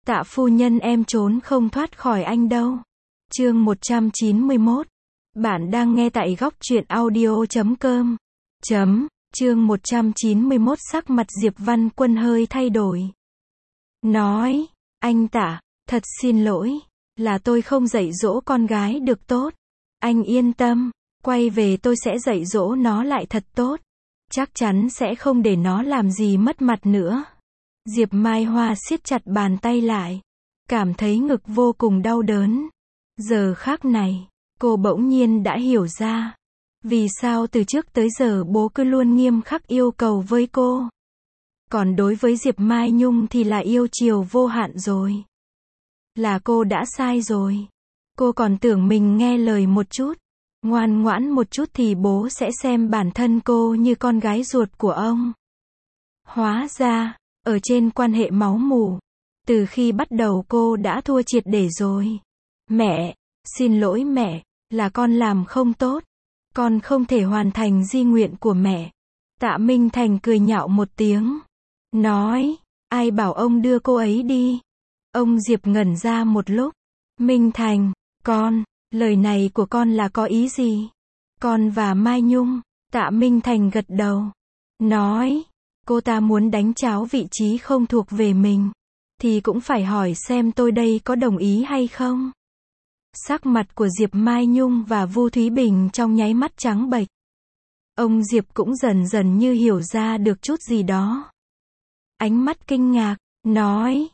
Tạ phu nhân em trốn không thoát khỏi anh đâu. Chương 191. Bạn đang nghe tại góc truyện audio.com. Chương 191 sắc mặt Diệp Văn Quân hơi thay đổi. Nói, anh Tạ, thật xin lỗi, là tôi không dạy dỗ con gái được tốt. Anh yên tâm, quay về tôi sẽ dạy dỗ nó lại thật tốt. Chắc chắn sẽ không để nó làm gì mất mặt nữa. Diệp Mai Hoa siết chặt bàn tay lại, cảm thấy ngực vô cùng đau đớn. Giờ khắc này, cô bỗng nhiên đã hiểu ra, vì sao từ trước tới giờ bố cứ luôn nghiêm khắc yêu cầu với cô. Còn đối với Diệp Mai Nhung thì là yêu chiều vô hạn rồi. Là cô đã sai rồi. Cô còn tưởng mình nghe lời một chút, ngoan ngoãn một chút thì bố sẽ xem bản thân cô như con gái ruột của ông. Hóa ra, ở trên quan hệ máu mủ, từ khi bắt đầu cô đã thua triệt để rồi. Mẹ, xin lỗi mẹ, là con làm không tốt. Con không thể hoàn thành di nguyện của mẹ. Tạ Minh Thành cười nhạo một tiếng. Nói, ai bảo ông đưa cô ấy đi? Ông Diệp ngẩn ra một lúc. Minh Thành, con, lời này của con là có ý gì? Con và Mai Nhung. Tạ Minh Thành gật đầu. Nói, cô ta muốn đánh tráo vị trí không thuộc về mình, thì cũng phải hỏi xem tôi đây có đồng ý hay không. Sắc mặt của Diệp Mai Nhung và Vu Thúy Bình trong nháy mắt trắng bệch. Ông Diệp cũng dần dần như hiểu ra được chút gì đó. Ánh mắt kinh ngạc, nói,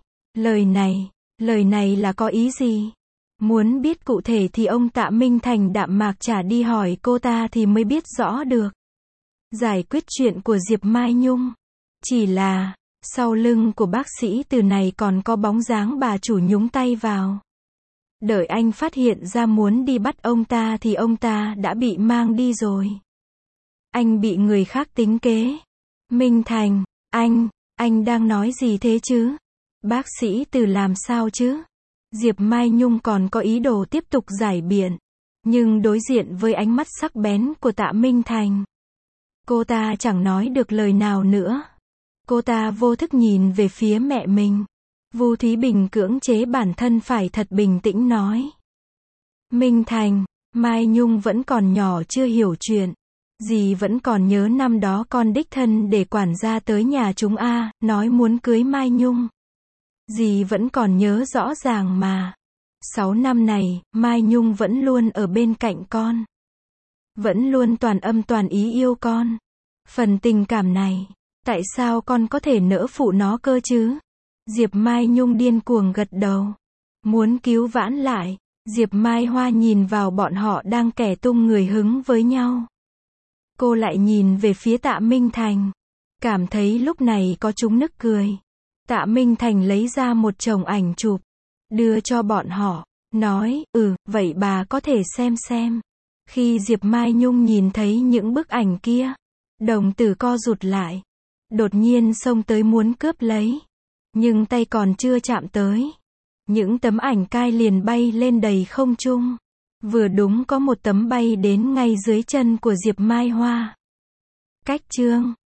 lời này là có ý gì? Muốn biết cụ thể thì ông Tạ Minh Thành đạm mạc trả đi hỏi cô ta thì mới biết rõ được. Giải quyết chuyện của Diệp Mai Nhung. Chỉ là, sau lưng của bác sĩ Từ này còn có bóng dáng bà chủ nhúng tay vào. Đợi anh phát hiện ra muốn đi bắt ông ta thì ông ta đã bị mang đi rồi. Anh bị người khác tính kế. Minh Thành, anh đang nói gì thế chứ? Bác sĩ Từ làm sao chứ? Diệp Mai Nhung còn có ý đồ tiếp tục giải biện, nhưng đối diện với ánh mắt sắc bén của Tạ Minh Thành, cô ta chẳng nói được lời nào nữa. Cô ta vô thức nhìn về phía mẹ mình. Vu Thúy Bình cưỡng chế bản thân phải thật bình tĩnh nói. Minh Thành, Mai Nhung vẫn còn nhỏ chưa hiểu chuyện. Dì vẫn còn nhớ năm đó con đích thân để quản gia tới nhà chúng nói muốn cưới Mai Nhung. Dì vẫn còn nhớ rõ ràng mà. 6 năm này, Mai Nhung vẫn luôn ở bên cạnh con. Vẫn luôn toàn âm toàn ý yêu con. Phần tình cảm này, tại sao con có thể nỡ phụ nó cơ chứ? Diệp Mai Nhung điên cuồng gật đầu. Muốn cứu vãn lại. Diệp Mai Hoa nhìn vào bọn họ đang kẻ tung người hứng với nhau. Cô lại nhìn về phía Tạ Minh Thành. Cảm thấy lúc này có chúng nức cười. Tạ Minh Thành lấy ra một chồng ảnh chụp, đưa cho bọn họ. Nói, vậy bà có thể xem. Khi Diệp Mai Nhung nhìn thấy những bức ảnh kia, đồng tử co rụt lại. Đột nhiên xông tới muốn cướp lấy. Nhưng tay còn chưa chạm tới. Những tấm ảnh cai liền bay lên đầy không trung. Vừa đúng có một tấm bay đến ngay dưới chân của Diệp Mai Hoa. Cách chương